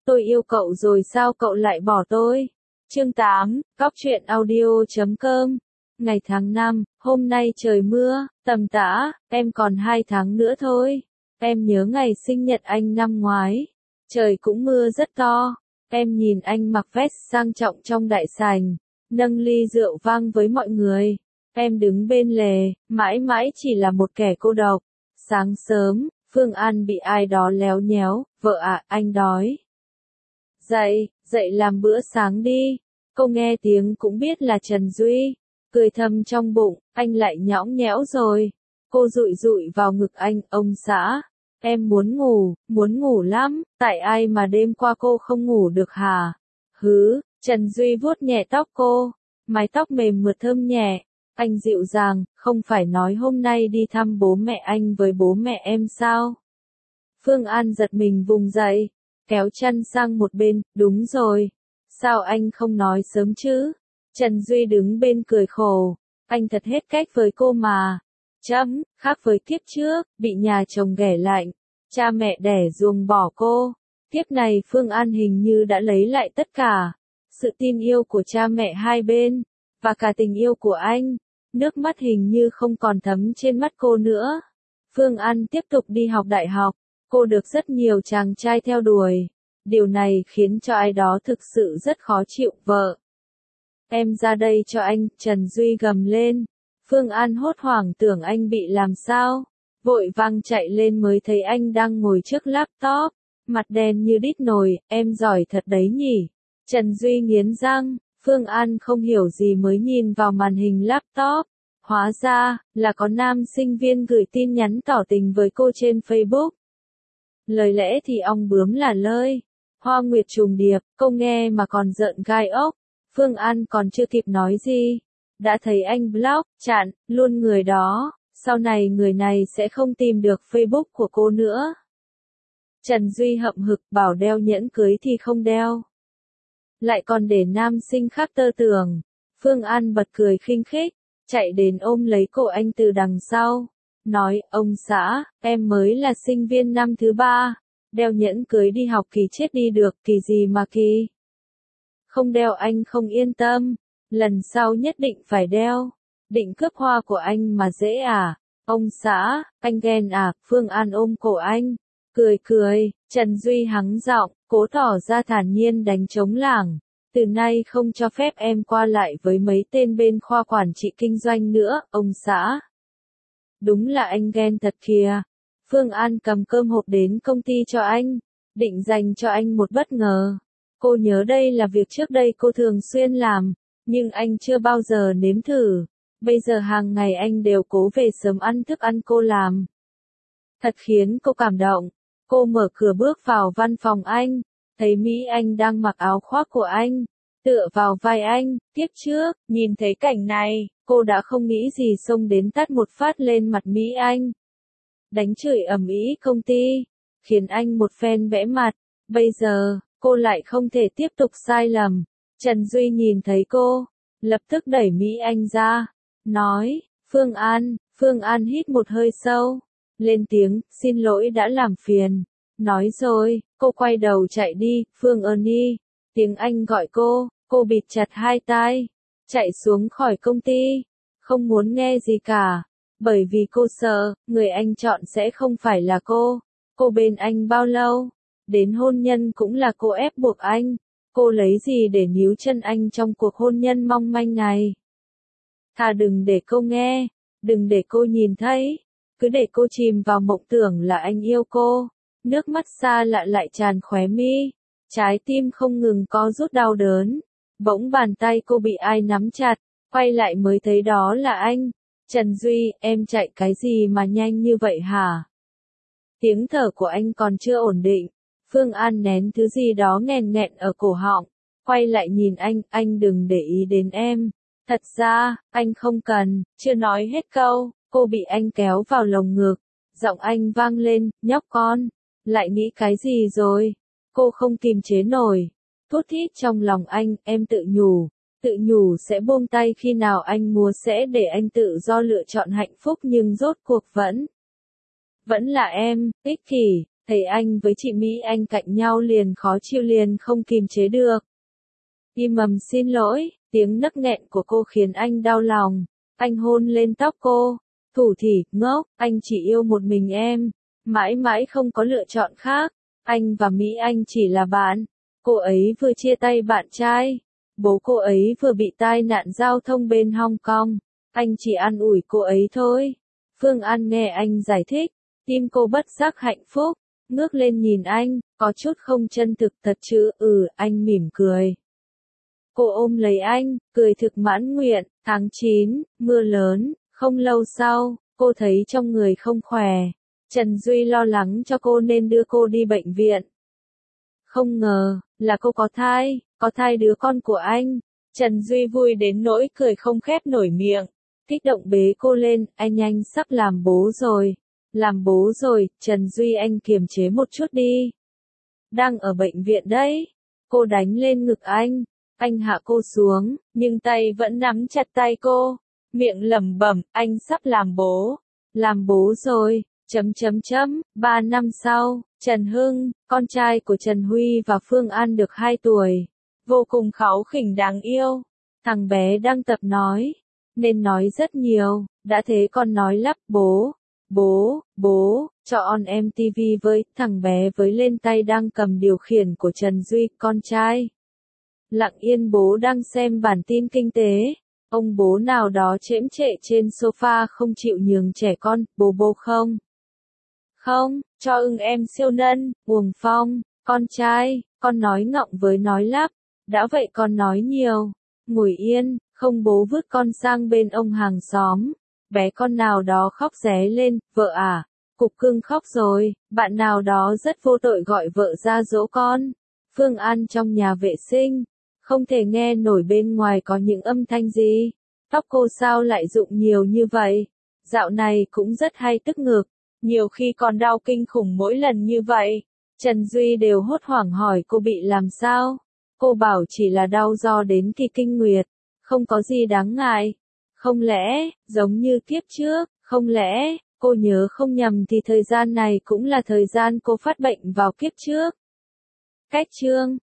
Tôi yêu cậu rồi sao cậu lại bỏ tôi? Chương 8, Góc truyện audio.com. Ngày tháng 5, hôm nay trời mưa, tầm tã, em còn 2 tháng nữa thôi. Em nhớ ngày sinh nhật anh năm ngoái. Trời cũng mưa rất to. Em nhìn anh mặc vest sang trọng trong đại sảnh, nâng ly rượu vang với mọi người. Em đứng bên lề, mãi mãi chỉ là một kẻ cô độc. Sáng sớm, Phương An bị ai đó léo nhéo, vợ ạ, anh đói. Dậy, dậy làm bữa sáng đi. Cô nghe tiếng cũng biết là Trần Duy. Cười thầm trong bụng, anh lại nhõng nhẽo rồi. Cô dụi dụi vào ngực anh, ông xã. Em muốn ngủ lắm, tại ai mà đêm qua cô không ngủ được hả? Hứ, Trần Duy vuốt nhẹ tóc cô. Mái tóc mềm mượt thơm nhẹ. Anh dịu dàng, không phải nói hôm nay đi thăm bố mẹ anh với bố mẹ em sao? Phương An giật mình vùng dậy, kéo chăn sang một bên, đúng rồi. Sao anh không nói sớm chứ? Trần Duy đứng bên cười khổ. Anh thật hết cách với cô mà. Khác với kiếp trước, bị nhà chồng ghẻ lạnh, cha mẹ đẻ ruồng bỏ cô. Kiếp này Phương An hình như đã lấy lại tất cả. Sự tin yêu của cha mẹ hai bên, và cả tình yêu của anh. Nước mắt hình như không còn thấm trên mắt cô nữa. Phương An tiếp tục đi học đại học. Cô được rất nhiều chàng trai theo đuổi. Điều này khiến cho ai đó thực sự rất khó chịu. Vợ, em ra đây cho anh, Trần Duy gầm lên. Phương An hốt hoảng tưởng anh bị làm sao. Vội vàng chạy lên mới thấy anh đang ngồi trước laptop. Mặt đen như đít nồi, em giỏi thật đấy nhỉ. Trần Duy nghiến răng. Phương An không hiểu gì mới nhìn vào màn hình laptop. Hóa ra, là có nam sinh viên gửi tin nhắn tỏ tình với cô trên Facebook. Lời lẽ thì ong bướm là lơi. Hoa nguyệt trùng điệp, cô nghe mà còn rợn gai ốc. Phương An còn chưa kịp nói gì. Đã thấy anh block, chặn, luôn người đó. Sau này người này sẽ không tìm được Facebook của cô nữa. Trần Duy hậm hực bảo đeo nhẫn cưới thì không đeo. Lại còn để nam sinh khác tơ tưởng. Phương An bật cười khinh khích, chạy đến ôm lấy cổ anh từ đằng sau. Nói, ông xã, em mới là sinh viên năm thứ 3. Đeo nhẫn cưới đi học kỳ chết đi được, kỳ gì mà kỳ. Không đeo anh không yên tâm. Lần sau nhất định phải đeo. Định cướp hoa của anh mà dễ à? Ông xã, anh ghen à? Phương An ôm cổ anh. Cười, Trần Duy hắng giọng, cố tỏ ra thản nhiên đánh trống lảng. Từ nay không cho phép em qua lại với mấy tên bên khoa quản trị kinh doanh nữa, ông xã. Đúng là anh ghen thật kìa. Phương An cầm cơm hộp đến công ty cho anh, định dành cho anh một bất ngờ. Cô nhớ đây là việc trước đây cô thường xuyên làm, nhưng anh chưa bao giờ nếm thử. Bây giờ hàng ngày anh đều cố về sớm ăn thức ăn cô làm. Thật khiến cô cảm động. Cô mở cửa bước vào văn phòng anh, thấy Mỹ Anh đang mặc áo khoác của anh, tựa vào vai anh. Tiếp trước, nhìn thấy cảnh này, cô đã không nghĩ gì xông đến tát một phát lên mặt Mỹ Anh. Đánh chửi ầm ĩ công ty, khiến anh một phen bẽ mặt. Bây giờ, cô lại không thể tiếp tục sai lầm. Trần Duy nhìn thấy cô, lập tức đẩy Mỹ Anh ra, nói, Phương An hít một hơi sâu, lên tiếng, xin lỗi đã làm phiền. Nói rồi, cô quay đầu chạy đi, Phương Ơn-y. Tiếng Anh gọi cô bịt chặt hai tai, chạy xuống khỏi công ty, không muốn nghe gì cả. Bởi vì cô sợ, người anh chọn sẽ không phải là cô. Cô bên anh bao lâu? Đến hôn nhân cũng là cô ép buộc anh. Cô lấy gì để níu chân anh trong cuộc hôn nhân mong manh này? Thà đừng để cô nghe, đừng để cô nhìn thấy, cứ để cô chìm vào mộng tưởng là anh yêu cô. Nước mắt xa lạ lại tràn khóe mi, trái tim không ngừng co rút đau đớn. Bỗng bàn tay cô bị ai nắm chặt, quay lại mới thấy đó là anh. Trần Duy, em chạy cái gì mà nhanh như vậy hả? Tiếng thở của anh còn chưa ổn định. Phương An nén thứ gì đó nghẹn nghẹn ở cổ họng, quay lại nhìn anh đừng để ý đến em. Thật ra, anh không cần. Chưa nói hết câu, cô bị anh kéo vào lồng ngực. Giọng anh vang lên, nhóc con, lại nghĩ cái gì rồi? Cô không kìm chế nổi. Thút thít trong lòng anh, em tự nhủ sẽ buông tay khi nào anh muốn, sẽ để anh tự do lựa chọn hạnh phúc, nhưng rốt cuộc vẫn là em, ích kỷ, thấy anh với chị Mỹ Anh cạnh nhau liền khó chịu liền không kìm chế được. Xin lỗi, tiếng nấc nghẹn của cô khiến anh đau lòng. Anh hôn lên tóc cô. Thủ thỉ, ngốc, anh chỉ yêu một mình em. Mãi mãi không có lựa chọn khác. Anh và Mỹ Anh chỉ là bạn. Cô ấy vừa chia tay bạn trai. Bố cô ấy vừa bị tai nạn giao thông bên Hong Kong. Anh chỉ an ủi cô ấy thôi. Phương An nghe anh giải thích. Tim cô bất giác hạnh phúc. Ngước lên nhìn anh, có chút không chân thực thật chứ. Anh mỉm cười. Cô ôm lấy anh, cười thực mãn nguyện. Tháng 9, mưa lớn. Không lâu sau, cô thấy trong người không khỏe. Trần Duy lo lắng cho cô nên đưa cô đi bệnh viện. Không ngờ, là cô có thai đứa con của anh. Trần Duy vui đến nỗi cười không khép nổi miệng. Kích động bế cô lên, anh sắp làm bố rồi. Làm bố rồi, Trần Duy anh kiềm chế một chút đi. Đang ở bệnh viện đấy. Cô đánh lên ngực anh hạ cô xuống, nhưng tay vẫn nắm chặt tay cô. Miệng lẩm bẩm, anh sắp làm bố. Làm bố rồi, 3 năm sau, Trần Hưng, con trai của Trần Huy và Phương An được 2 tuổi. Vô cùng kháu khỉnh đáng yêu. Thằng bé đang tập nói. Nên nói rất nhiều, đã thế con nói lắp bố, cho on em TV với, thằng bé với lên tay đang cầm điều khiển của Trần Duy, con trai. Lặng yên bố đang xem bản tin kinh tế. Ông bố nào đó chễm chệ trên sofa không chịu nhường trẻ con, bố không. Không, cho em siêu nân, Uồng Phong, con trai, con nói ngọng với nói lắp. Đã vậy con nói nhiều. Ngồi yên, không bố vứt con sang bên ông hàng xóm. Bé con nào đó khóc ré lên, vợ à, cục cưng khóc rồi, bạn nào đó rất vô tội gọi vợ ra dỗ con. Phương An trong nhà vệ sinh, không thể nghe nổi bên ngoài có những âm thanh gì. Tóc cô sao lại rụng nhiều như vậy? Dạo này cũng rất hay tức ngực, nhiều khi còn đau kinh khủng mỗi lần như vậy. Trần Duy đều hốt hoảng hỏi cô bị làm sao? Cô bảo chỉ là đau do đến kỳ kinh nguyệt, không có gì đáng ngại. Không lẽ, giống như kiếp trước, không lẽ, cô nhớ không nhầm thì thời gian này cũng là thời gian cô phát bệnh vào kiếp trước. Cách chương